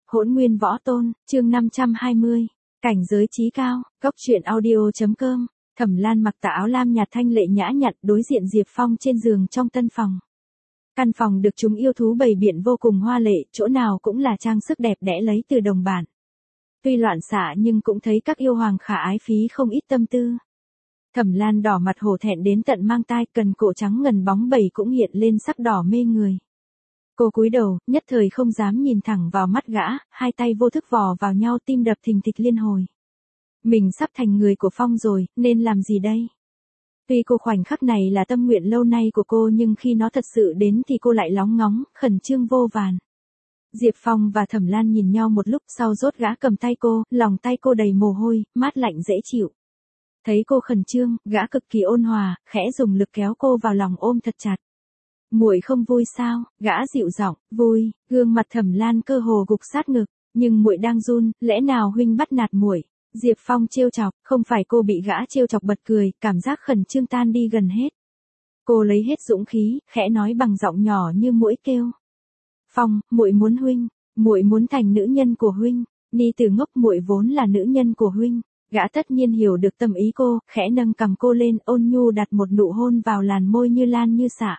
Hỗn Nguyên Võ Tôn, chương 520. Cảnh giới chí cao, Cốc Truyện Audio.com. Thẩm Lan mặc tà áo lam nhạt thanh lệ nhã nhặn đối diện Diệp Phong trên giường trong tân phòng. Căn phòng được chúng yêu thú bày biện vô cùng hoa lệ, chỗ nào cũng là trang sức đẹp đẽ lấy từ đồng bản. Tuy loạn xạ nhưng cũng thấy các yêu hoàng khả ái phí không ít tâm tư. Thẩm Lan đỏ mặt hổ thẹn đến tận mang tai, cần cổ trắng ngần bóng bẩy cũng hiện lên sắc đỏ mê người. Cô cúi đầu, nhất thời không dám nhìn thẳng vào mắt gã, hai tay vô thức vò vào nhau, tim đập thình thịch liên hồi. Mình sắp thành người của Phong rồi, nên làm gì đây? Tuy cô khoảnh khắc này là tâm nguyện lâu nay của cô nhưng khi nó thật sự đến thì cô lại lóng ngóng, khẩn trương vô vàn. Diệp Phong và Thẩm Lan nhìn nhau một lúc sau rốt gã cầm tay cô, lòng tay cô đầy mồ hôi, mát lạnh dễ chịu. Thấy cô khẩn trương, gã cực kỳ ôn hòa, khẽ dùng lực kéo cô vào lòng ôm thật chặt. Muội không vui sao? Gã dịu giọng, vui. Gương mặt Thẩm Lan cơ hồ gục sát ngực, nhưng muội đang run, lẽ nào huynh bắt nạt muội? Diệp Phong trêu chọc, không phải cô bị gã trêu chọc bật cười, cảm giác khẩn trương tan đi gần hết. Cô lấy hết dũng khí, khẽ nói bằng giọng nhỏ như muỗi kêu. Phong, muội muốn huynh, muội muốn thành nữ nhân của huynh. Ni Tử ngốc, muội vốn là nữ nhân của huynh. Gã tất nhiên hiểu được tâm ý cô, khẽ nâng cằm cô lên, ôn nhu đặt một nụ hôn vào làn môi như lan như xạ.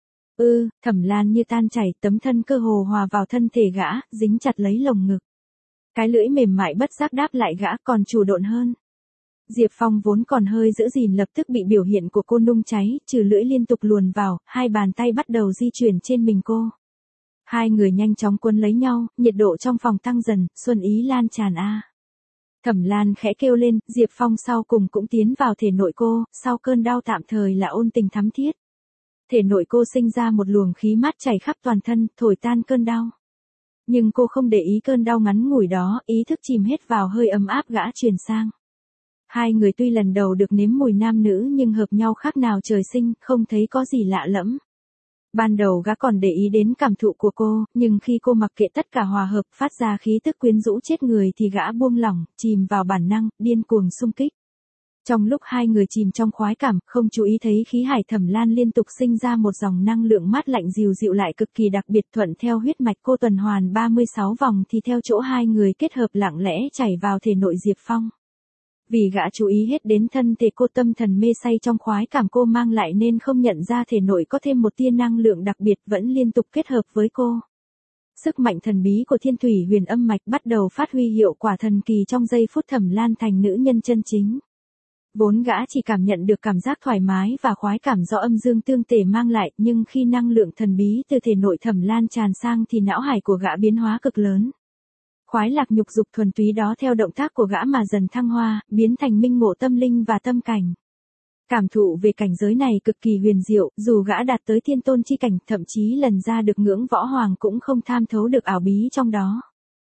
Thẩm Lan như tan chảy, tấm thân cơ hồ hòa vào thân thể gã, dính chặt lấy lồng ngực. Cái lưỡi mềm mại bất giác đáp lại gã còn chủ độn hơn. Diệp Phong vốn còn hơi giữ gìn lập tức bị biểu hiện của cô nung cháy, trừ lưỡi liên tục luồn vào, hai bàn tay bắt đầu di chuyển trên mình cô. Hai người nhanh chóng quấn lấy nhau, nhiệt độ trong phòng tăng dần, xuân ý lan tràn a. Thẩm Lan khẽ kêu lên, Diệp Phong sau cùng cũng tiến vào thể nội cô, sau cơn đau tạm thời là ôn tình thắm thiết. Thể nội cô sinh ra một luồng khí mát chảy khắp toàn thân, thổi tan cơn đau. Nhưng cô không để ý cơn đau ngắn ngủi đó, ý thức chìm hết vào hơi ấm áp gã truyền sang. Hai người tuy lần đầu được nếm mùi nam nữ nhưng hợp nhau khác nào trời sinh, không thấy có gì lạ lẫm. Ban đầu gã còn để ý đến cảm thụ của cô, nhưng khi cô mặc kệ tất cả hòa hợp phát ra khí tức quyến rũ chết người thì gã buông lỏng, chìm vào bản năng, điên cuồng xung kích. Trong lúc hai người chìm trong khoái cảm, không chú ý thấy khí hải Thẩm Lan liên tục sinh ra một dòng năng lượng mát lạnh dịu dịu lại cực kỳ đặc biệt, thuận theo huyết mạch cô tuần hoàn 36 vòng thì theo chỗ hai người kết hợp lặng lẽ chảy vào thể nội Diệp Phong. Vì gã chú ý hết đến thân thể cô, tâm thần mê say trong khoái cảm cô mang lại nên không nhận ra thể nội có thêm một tia năng lượng đặc biệt vẫn liên tục kết hợp với cô. Sức mạnh thần bí của Thiên Thủy Huyền Âm Mạch bắt đầu phát huy hiệu quả thần kỳ trong giây phút Thẩm Lan thành nữ nhân chân chính. Vốn gã chỉ cảm nhận được cảm giác thoải mái và khoái cảm do âm dương tương tề mang lại, nhưng khi năng lượng thần bí từ thể nội Thẩm Lan tràn sang thì não hải của gã biến hóa cực lớn. Khoái lạc nhục dục thuần túy đó theo động tác của gã mà dần thăng hoa, biến thành minh ngộ tâm linh và tâm cảnh. Cảm thụ về cảnh giới này cực kỳ huyền diệu, dù gã đạt tới thiên tôn chi cảnh, thậm chí lần ra được ngưỡng võ hoàng cũng không tham thấu được ảo bí trong đó.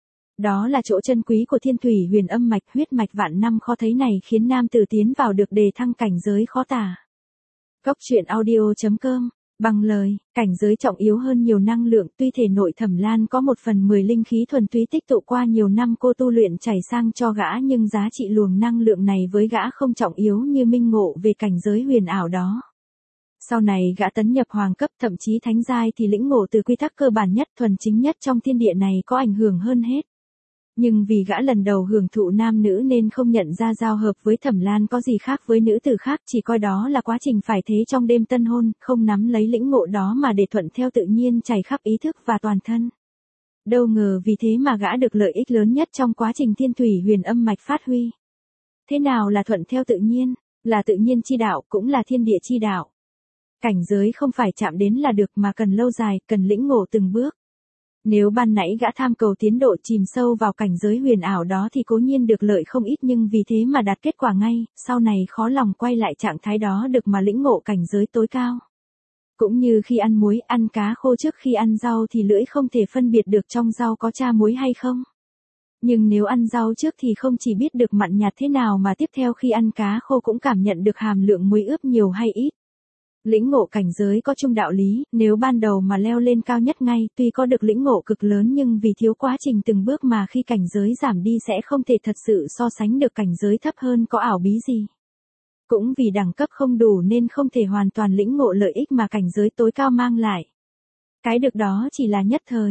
Đó là chỗ chân quý của Thiên Thủy Huyền Âm Mạch, huyết mạch vạn năm khó thấy này khiến nam tử tiến vào được đề thăng cảnh giới khó tả. Cốc Truyện Audio.com. Bằng lời, cảnh giới trọng yếu hơn nhiều năng lượng, tuy thể nội Thẩm Lan có 1/10 linh khí thuần túy tích tụ qua nhiều năm cô tu luyện chảy sang cho gã, nhưng giá trị luồng năng lượng này với gã không trọng yếu như minh ngộ về cảnh giới huyền ảo đó. Sau này gã tấn nhập hoàng cấp, thậm chí thánh giai thì lĩnh ngộ từ quy tắc cơ bản nhất, thuần chính nhất trong thiên địa này có ảnh hưởng hơn hết. Nhưng vì gã lần đầu hưởng thụ nam nữ nên không nhận ra giao hợp với Thẩm Lan có gì khác với nữ tử khác, chỉ coi đó là quá trình phải thế trong đêm tân hôn, không nắm lấy lĩnh ngộ đó mà để thuận theo tự nhiên chảy khắp ý thức và toàn thân. Đâu ngờ vì thế mà gã được lợi ích lớn nhất trong quá trình Thiên Thủy Huyền Âm Mạch phát huy. Thế nào là thuận theo tự nhiên? Là tự nhiên chi đạo, cũng là thiên địa chi đạo. Cảnh giới không phải chạm đến là được mà cần lâu dài, cần lĩnh ngộ từng bước. Nếu ban nãy gã tham cầu tiến độ chìm sâu vào cảnh giới huyền ảo đó thì cố nhiên được lợi không ít, nhưng vì thế mà đạt kết quả ngay, sau này khó lòng quay lại trạng thái đó được mà lĩnh ngộ cảnh giới tối cao. Cũng như khi ăn muối, ăn cá khô trước khi ăn rau thì lưỡi không thể phân biệt được trong rau có tra muối hay không. Nhưng nếu ăn rau trước thì không chỉ biết được mặn nhạt thế nào mà tiếp theo khi ăn cá khô cũng cảm nhận được hàm lượng muối ướp nhiều hay ít. Lĩnh ngộ cảnh giới có chung đạo lý, nếu ban đầu mà leo lên cao nhất ngay, tuy có được lĩnh ngộ cực lớn nhưng vì thiếu quá trình từng bước mà khi cảnh giới giảm đi sẽ không thể thật sự so sánh được cảnh giới thấp hơn có ảo bí gì. Cũng vì đẳng cấp không đủ nên không thể hoàn toàn lĩnh ngộ lợi ích mà cảnh giới tối cao mang lại. Cái được đó chỉ là nhất thời.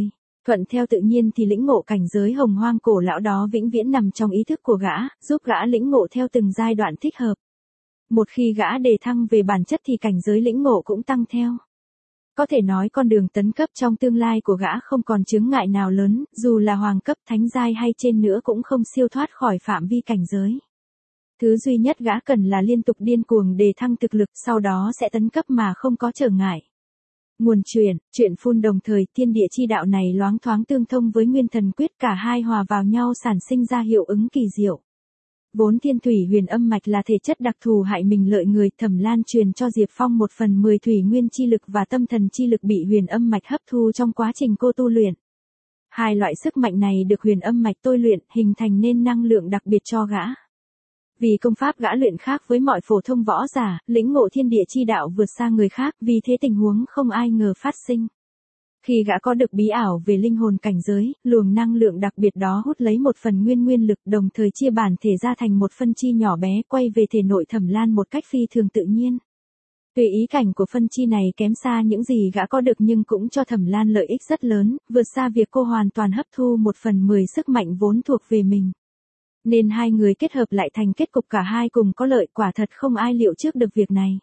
Thuận theo tự nhiên thì lĩnh ngộ cảnh giới hồng hoang cổ lão đó vĩnh viễn nằm trong ý thức của gã, giúp gã lĩnh ngộ theo từng giai đoạn thích hợp. Một khi gã đề thăng về bản chất thì cảnh giới lĩnh ngộ cũng tăng theo. Có thể nói con đường tấn cấp trong tương lai của gã không còn chướng ngại nào lớn, dù là hoàng cấp thánh giai hay trên nữa cũng không siêu thoát khỏi phạm vi cảnh giới. Thứ duy nhất gã cần là liên tục điên cuồng đề thăng thực lực, sau đó sẽ tấn cấp mà không có trở ngại. Nguồn truyện phun đồng thời thiên địa chi đạo này loáng thoáng tương thông với nguyên thần quyết, cả hai hòa vào nhau sản sinh ra hiệu ứng kỳ diệu. Vốn thiên thủy huyền âm mạch là thể chất đặc thù hại mình lợi người, Thẩm Lan truyền cho Diệp Phong 1/10 thủy nguyên chi lực và tâm thần chi lực bị huyền âm mạch hấp thu trong quá trình cô tu luyện. Hai loại sức mạnh này được huyền âm mạch tôi luyện, hình thành nên năng lượng đặc biệt cho gã. Vì công pháp gã luyện khác với mọi phổ thông võ giả, lĩnh ngộ thiên địa chi đạo vượt xa người khác, vì thế tình huống không ai ngờ phát sinh. Khi gã có được bí ảo về linh hồn cảnh giới, luồng năng lượng đặc biệt đó hút lấy một phần nguyên lực, đồng thời chia bản thể ra thành một phân chi nhỏ bé, quay về thể nội Thẩm Lan một cách phi thường tự nhiên. Tùy ý cảnh của phân chi này kém xa những gì gã có được nhưng cũng cho Thẩm Lan lợi ích rất lớn, vượt xa việc cô hoàn toàn hấp thu 1/10 sức mạnh vốn thuộc về mình. Nên hai người kết hợp lại thành kết cục cả hai cùng có lợi, quả thật không ai liệu trước được việc này.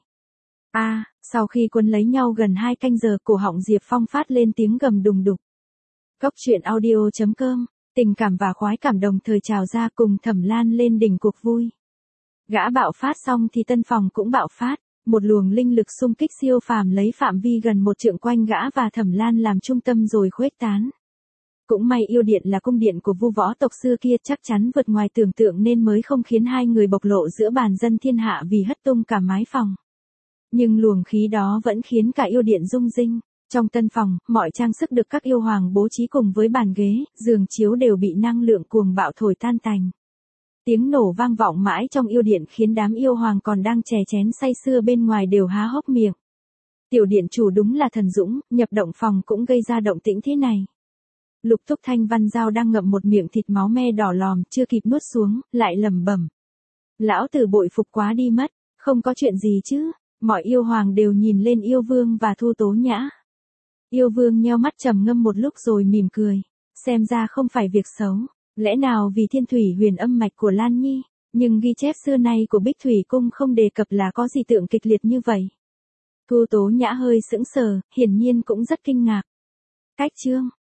Sau khi quấn lấy nhau gần 2 canh giờ, cổ họng Diệp Phong phát lên tiếng gầm đùng đục. Góc truyện audio.com, tình cảm và khoái cảm đồng thời trào ra cùng Thẩm Lan lên đỉnh cuộc vui. Gã bạo phát xong thì tân phòng cũng bạo phát, một luồng linh lực xung kích siêu phàm lấy phạm vi gần 1 trượng quanh gã và Thẩm Lan làm trung tâm rồi khuếch tán. Cũng may yêu điện là cung điện của Vu võ tộc xưa kia, chắc chắn vượt ngoài tưởng tượng nên mới không khiến hai người bộc lộ giữa bàn dân thiên hạ vì hất tung cả mái phòng. Nhưng luồng khí đó vẫn khiến cả yêu điện rung rinh. Trong tân phòng, mọi trang sức được các yêu hoàng bố trí cùng với bàn ghế, giường chiếu đều bị năng lượng cuồng bạo thổi tan tành. Tiếng nổ vang vọng mãi trong yêu điện khiến đám yêu hoàng còn đang chè chén say sưa bên ngoài đều há hốc miệng. Tiểu điện chủ đúng là thần dũng, nhập động phòng cũng gây ra động tĩnh thế này. Lục Thúc Thanh Văn Giao đang ngậm một miệng thịt máu me đỏ lòm, chưa kịp nuốt xuống, lại lẩm bẩm. Lão tử bội phục quá đi mất, không có chuyện gì chứ. Mọi yêu hoàng đều nhìn lên yêu vương và Thu Tố Nhã. Yêu vương nheo mắt trầm ngâm một lúc rồi mỉm cười. Xem ra không phải việc xấu, lẽ nào vì thiên thủy huyền âm mạch của Lan Nhi, nhưng ghi chép xưa nay của Bích Thủy Cung không đề cập là có gì tượng kịch liệt như vậy. Thu Tố Nhã hơi sững sờ, hiển nhiên cũng rất kinh ngạc. Cách chương